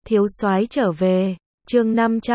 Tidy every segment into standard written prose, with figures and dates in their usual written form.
Thiếu soái trở về, chương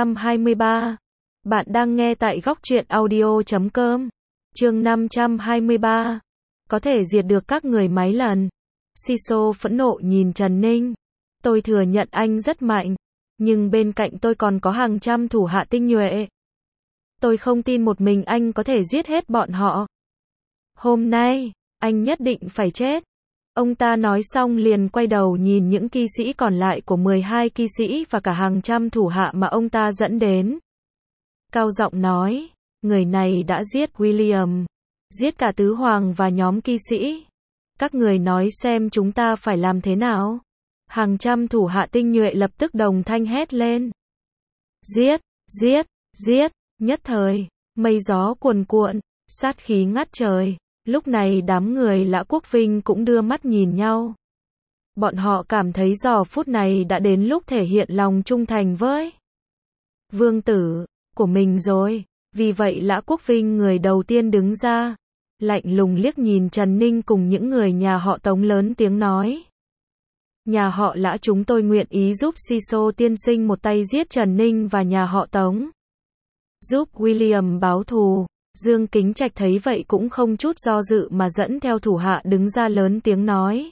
523. Bạn đang nghe tại góc truyện audio.com. Chương 523. Có thể diệt được các người mấy lần. Siso phẫn nộ nhìn Trần Ninh. Tôi thừa nhận anh rất mạnh, nhưng bên cạnh tôi còn có hàng trăm thủ hạ tinh nhuệ. Tôi không tin một mình anh có thể giết hết bọn họ. Hôm nay, anh nhất định phải chết. Ông ta nói xong liền quay đầu nhìn những kỵ sĩ còn lại của 12 kỵ sĩ và cả hàng trăm thủ hạ mà ông ta dẫn đến. Cao giọng nói, người này đã giết William, giết cả tứ hoàng và nhóm kỵ sĩ. Các người nói xem chúng ta phải làm thế nào? Hàng trăm thủ hạ tinh nhuệ lập tức đồng thanh hét lên. Giết, giết, giết, nhất thời, mây gió cuồn cuộn, sát khí ngút trời. Lúc này đám người Lã Quốc Vinh cũng đưa mắt nhìn nhau. Bọn họ cảm thấy giờ phút này đã đến lúc thể hiện lòng trung thành với vương tử của mình rồi. Vì vậy Lã Quốc Vinh người đầu tiên đứng ra, lạnh lùng liếc nhìn Trần Ninh cùng những người nhà họ Tống lớn tiếng nói. Nhà họ Lã chúng tôi nguyện ý giúp Siso tiên sinh một tay giết Trần Ninh và nhà họ Tống, giúp William báo thù. Dương Kính Trạch thấy vậy cũng không chút do dự mà dẫn theo thủ hạ đứng ra lớn tiếng nói.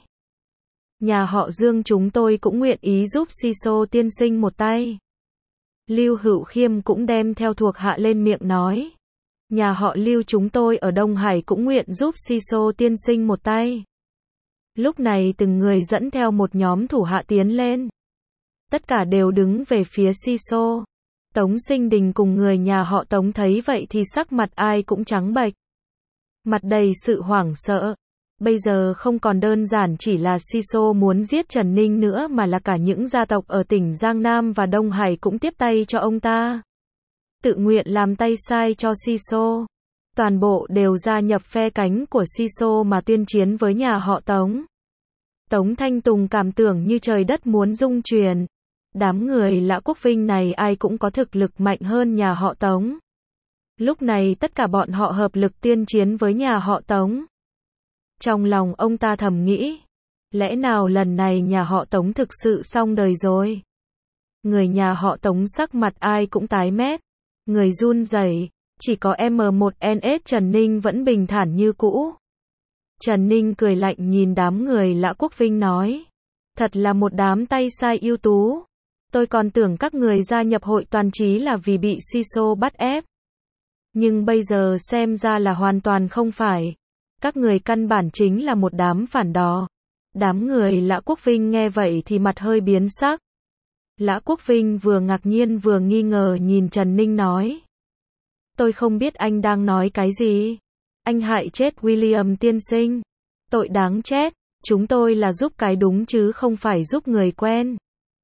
Nhà họ Dương chúng tôi cũng nguyện ý giúp Siso tiên sinh một tay. Lưu Hữu Khiêm cũng đem theo thuộc hạ lên miệng nói. Nhà họ Lưu chúng tôi ở Đông Hải cũng nguyện giúp Siso tiên sinh một tay. Lúc này từng người dẫn theo một nhóm thủ hạ tiến lên. Tất cả đều đứng về phía Siso. Tống Sinh Đình cùng người nhà họ Tống thấy vậy thì sắc mặt ai cũng trắng bệch. Mặt đầy sự hoảng sợ. Bây giờ không còn đơn giản chỉ là Siso muốn giết Trần Ninh nữa mà là cả những gia tộc ở tỉnh Giang Nam và Đông Hải cũng tiếp tay cho ông ta. Tự nguyện làm tay sai cho Siso. Toàn bộ đều gia nhập phe cánh của Siso mà tuyên chiến với nhà họ Tống. Tống Thanh Tùng cảm tưởng như trời đất muốn rung chuyển. Đám người Lã Quốc Vinh này ai cũng có thực lực mạnh hơn nhà họ Tống. Lúc này tất cả bọn họ hợp lực tuyên chiến với nhà họ Tống. Trong lòng ông ta thầm nghĩ, lẽ nào lần này nhà họ Tống thực sự xong đời rồi? Người nhà họ Tống sắc mặt ai cũng tái mét, người run rẩy, chỉ có M1NS Trần Ninh vẫn bình thản như cũ. Trần Ninh cười lạnh nhìn đám người Lã Quốc Vinh nói, thật là một đám tay sai ưu tú. Tôi còn tưởng các người gia nhập hội toàn trí là vì bị Siso bắt ép. Nhưng bây giờ xem ra là hoàn toàn không phải. Các người căn bản chính là một đám phản đò. Đám người Lã Quốc Vinh nghe vậy thì mặt hơi biến sắc. Lã Quốc Vinh vừa ngạc nhiên vừa nghi ngờ nhìn Trần Ninh nói. Tôi không biết anh đang nói cái gì. Anh hại chết William tiên sinh. Tội đáng chết. Chúng tôi là giúp cái đúng chứ không phải giúp người quen.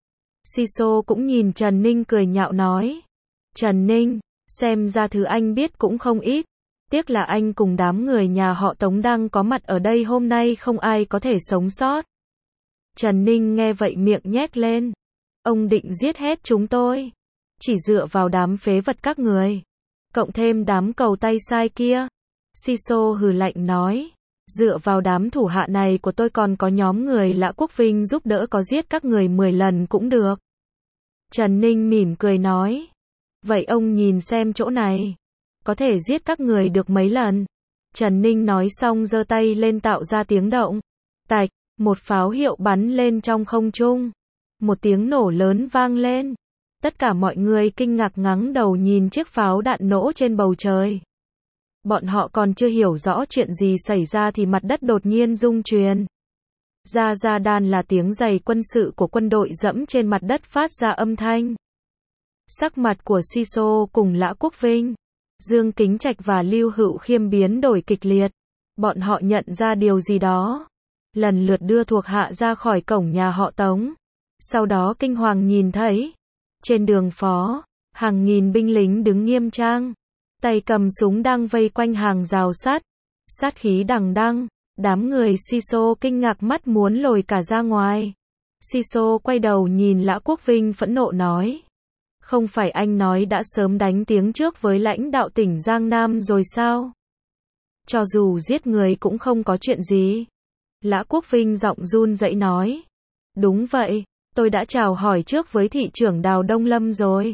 Siso cũng nhìn Trần Ninh cười nhạo nói. Trần Ninh, xem ra thứ anh biết cũng không ít. Tiếc là anh cùng đám người nhà họ Tống đang có mặt ở đây hôm nay không ai có thể sống sót. Trần Ninh nghe vậy miệng nhếch lên. Ông định giết hết chúng tôi. Chỉ dựa vào đám phế vật các người. Cộng thêm đám cầu tay sai kia. Siso hừ lạnh nói. Dựa vào đám thủ hạ này của tôi còn có nhóm người Lã Quốc Vinh giúp đỡ có giết các người 10 lần cũng được. Trần Ninh mỉm cười nói. Vậy ông nhìn xem chỗ này. Có thể giết các người được mấy lần. Trần Ninh nói xong giơ tay lên tạo ra tiếng động. Tạch, một pháo hiệu bắn lên trong không trung. Một tiếng nổ lớn vang lên. Tất cả mọi người kinh ngạc ngẩng đầu nhìn chiếc pháo đạn nổ trên bầu trời. Bọn họ còn chưa hiểu rõ chuyện gì xảy ra thì mặt đất đột nhiên rung chuyển. Ra đàn là tiếng giày quân sự của quân đội dẫm trên mặt đất phát ra âm thanh. Sắc mặt của Siso cùng Lã Quốc Vinh, Dương Kính Trạch và Lưu Hữu Khiêm biến đổi kịch liệt. Bọn họ nhận ra điều gì đó. Lần lượt đưa thuộc hạ ra khỏi cổng nhà họ Tống. Sau đó kinh hoàng nhìn thấy. Trên đường phố, hàng nghìn binh lính đứng nghiêm trang. Tay cầm súng đang vây quanh hàng rào sắt. Sát khí đằng đằng. Đám người Siso kinh ngạc mắt muốn lồi cả ra ngoài. Siso quay đầu nhìn Lã Quốc Vinh phẫn nộ nói. Không phải anh nói đã sớm đánh tiếng trước với lãnh đạo tỉnh Giang Nam rồi sao? Cho dù giết người cũng không có chuyện gì. Lã Quốc Vinh giọng run rẩy nói. Đúng vậy, Tôi đã chào hỏi trước với thị trưởng Đào Đông Lâm rồi.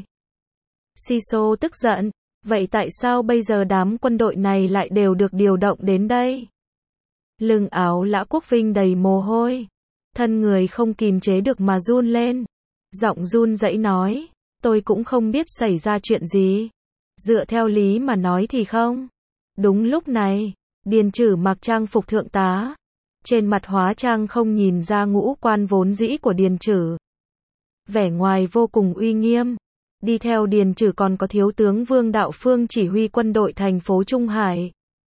Siso tức giận. Vậy tại sao bây giờ đám quân đội này lại đều được điều động đến đây? Lưng áo Lã Quốc Vinh đầy mồ hôi. Thân người không kìm chế được mà run lên. Giọng run rẩy nói. Tôi cũng không biết xảy ra chuyện gì. Dựa theo lý mà nói thì không. Đúng lúc này, Điền Trử mặc trang phục thượng tá. Trên mặt hóa trang không nhìn ra ngũ quan vốn dĩ của Điền Trử. Vẻ ngoài vô cùng uy nghiêm. Đi theo Điền Trử còn có thiếu tướng Vương Đạo Phương chỉ huy quân đội thành phố Trung Hải.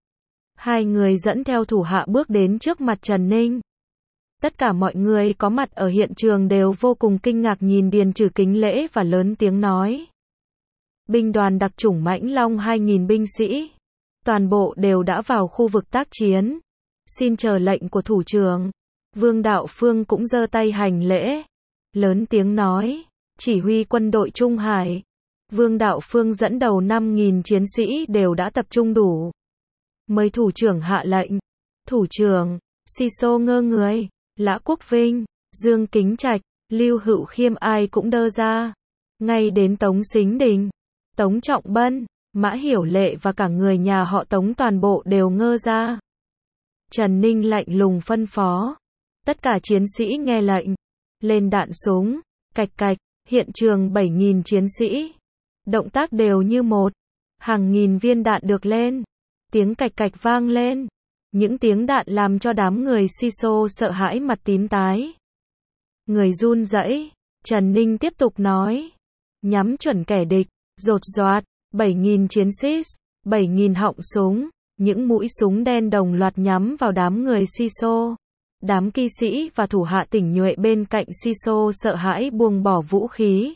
Hai người dẫn theo thủ hạ bước đến trước mặt Trần Ninh. Tất cả mọi người có mặt ở hiện trường đều vô cùng kinh ngạc nhìn Điền Trử kính lễ và lớn tiếng nói. Binh đoàn đặc chủng Mãnh Long 2.000 binh sĩ. Toàn bộ đều đã vào khu vực tác chiến. Xin chờ lệnh của thủ trưởng. Vương Đạo Phương cũng giơ tay hành lễ. Lớn tiếng nói. Chỉ huy quân đội Trung Hải. Vương Đạo Phương dẫn đầu 5.000 chiến sĩ đều đã tập trung đủ. Mời thủ trưởng hạ lệnh. Thủ trưởng, Siso ngơ người, Lã Quốc Vinh, Dương Kính Trạch, Lưu Hữu Khiêm ai cũng đơ ra. Ngay đến Tống Sính Đình, Tống Trọng Bân, Mã Hiểu Lệ và cả người nhà họ Tống toàn bộ đều ngơ ra. Trần Ninh lạnh lùng phân phó. Tất cả chiến sĩ nghe lệnh. Lên đạn súng, cạch cạch, hiện trường 7.000 chiến sĩ. Động tác đều như một. Hàng nghìn viên đạn được lên. Tiếng cạch cạch vang lên. Những tiếng đạn làm cho đám người Siso sợ hãi mặt tím tái. Người run rẩy. Trần Ninh tiếp tục nói. Nhắm chuẩn kẻ địch, rột roạt, 7.000 chiến sĩ, 7.000 họng súng. Những mũi súng đen đồng loạt nhắm vào đám người Siso. Đám kỵ sĩ và thủ hạ tinh nhuệ bên cạnh Siso sợ hãi buông bỏ vũ khí.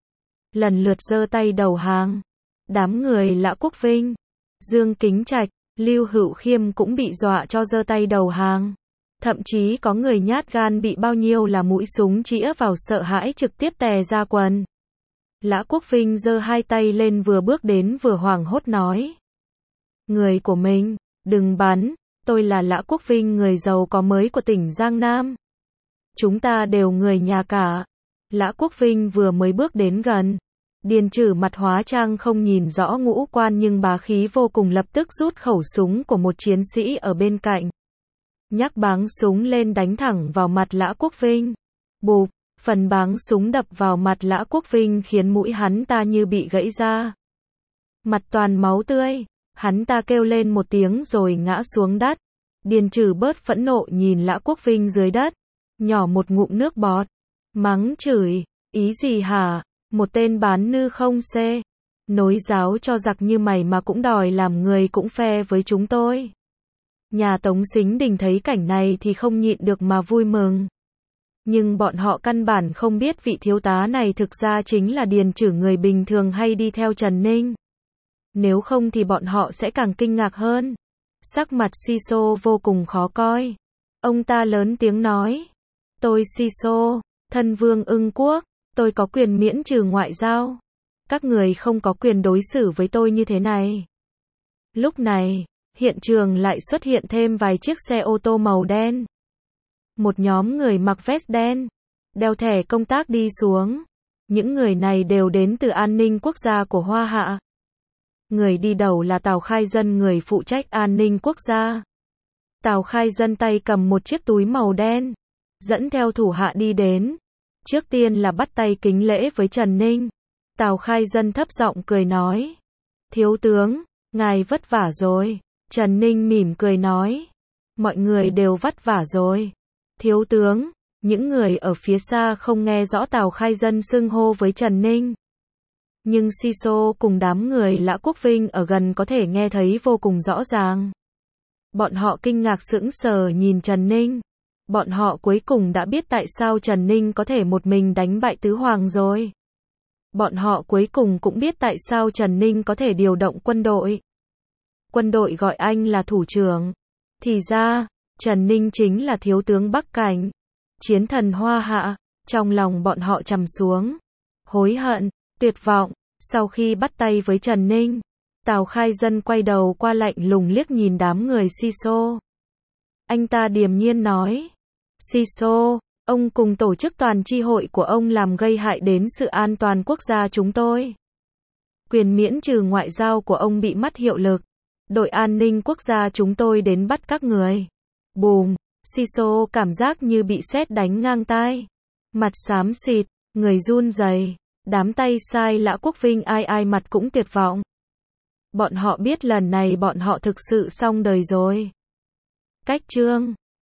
Lần lượt giơ tay đầu hàng. Đám người Lã Quốc Vinh, Dương Kính Trạch, Lưu Hữu Khiêm cũng bị dọa cho giơ tay đầu hàng. Thậm chí có người nhát gan bị bao nhiêu là mũi súng chĩa vào sợ hãi trực tiếp tè ra quần. Lã Quốc Vinh giơ hai tay lên vừa bước đến vừa hoảng hốt nói. Người của mình, đừng bắn, tôi là Lã Quốc Vinh người giàu có mới của tỉnh Giang Nam. Chúng ta đều người nhà cả. Lã Quốc Vinh vừa mới bước đến gần. Điền Trử mặt hóa trang không nhìn rõ ngũ quan nhưng bá khí vô cùng lập tức rút khẩu súng của một chiến sĩ ở bên cạnh. Nhắc báng súng lên đánh thẳng vào mặt Lã Quốc Vinh. Bụp, phần báng súng đập vào mặt Lã Quốc Vinh khiến mũi hắn ta như bị gãy ra. Mặt toàn máu tươi, hắn ta kêu lên một tiếng rồi ngã xuống đất. Điền Trử bớt phẫn nộ nhìn Lã Quốc Vinh dưới đất, nhỏ một ngụm nước bọt, mắng chửi, ý gì hả? Một tên bán nư không xê, nối giáo cho giặc như mày mà cũng đòi làm người cũng phe với chúng tôi. Nhà Tống Sính Đình thấy cảnh này thì không nhịn được mà vui mừng. Nhưng bọn họ căn bản không biết vị thiếu tá này thực ra chính là Điền Trử người bình thường hay đi theo Trần Ninh. Nếu không thì bọn họ sẽ càng kinh ngạc hơn. Sắc mặt Siso vô cùng khó coi. Ông ta lớn tiếng nói. Tôi Siso, thân vương Ưng Quốc. Tôi có quyền miễn trừ ngoại giao. Các người không có quyền đối xử với tôi như thế này. Lúc này, hiện trường lại xuất hiện thêm vài chiếc xe ô tô màu đen. Một nhóm người mặc vest đen, đeo thẻ công tác đi xuống. Những người này đều đến từ an ninh quốc gia của Hoa Hạ. Người đi đầu là Tào Khai Dân, người phụ trách an ninh quốc gia. Tào Khai Dân tay cầm một chiếc túi màu đen, dẫn theo thủ hạ đi đến. Trước tiên là bắt tay kính lễ với Trần Ninh. Tào Khai Dân thấp giọng cười nói. Thiếu tướng, ngài vất vả rồi. Trần Ninh mỉm cười nói. Mọi người đều vất vả rồi. Thiếu tướng, những người ở phía xa không nghe rõ Tào Khai Dân xưng hô với Trần Ninh. Nhưng Siso cùng đám người Lã Quốc Vinh ở gần có thể nghe thấy vô cùng rõ ràng. Bọn họ kinh ngạc sững sờ nhìn Trần Ninh. Bọn họ cuối cùng đã biết tại sao Trần Ninh có thể một mình đánh bại Tứ Hoàng rồi. Bọn họ cuối cùng cũng biết tại sao Trần Ninh có thể điều động quân đội. Quân đội gọi anh là thủ trưởng. Thì ra, Trần Ninh chính là thiếu tướng Bắc Cảnh, chiến thần Hoa Hạ. Trong lòng bọn họ trầm xuống. Hối hận, tuyệt vọng. Sau khi bắt tay với Trần Ninh, Tào Khai Dân quay đầu qua lạnh lùng liếc nhìn đám người Siso. Anh ta điềm nhiên nói. Siso, Ông cùng tổ chức toàn chi hội của ông làm gây hại đến sự an toàn quốc gia chúng tôi. Quyền miễn trừ ngoại giao của ông bị mất hiệu lực. Đội an ninh quốc gia chúng tôi đến bắt các người. Bùm, Siso cảm giác như bị sét đánh ngang tai. Mặt xám xịt, người run rẩy, đám tay sai Lã Quốc Vinh ai ai mặt cũng tuyệt vọng. Bọn họ biết lần này bọn họ thực sự xong đời rồi. Cách chương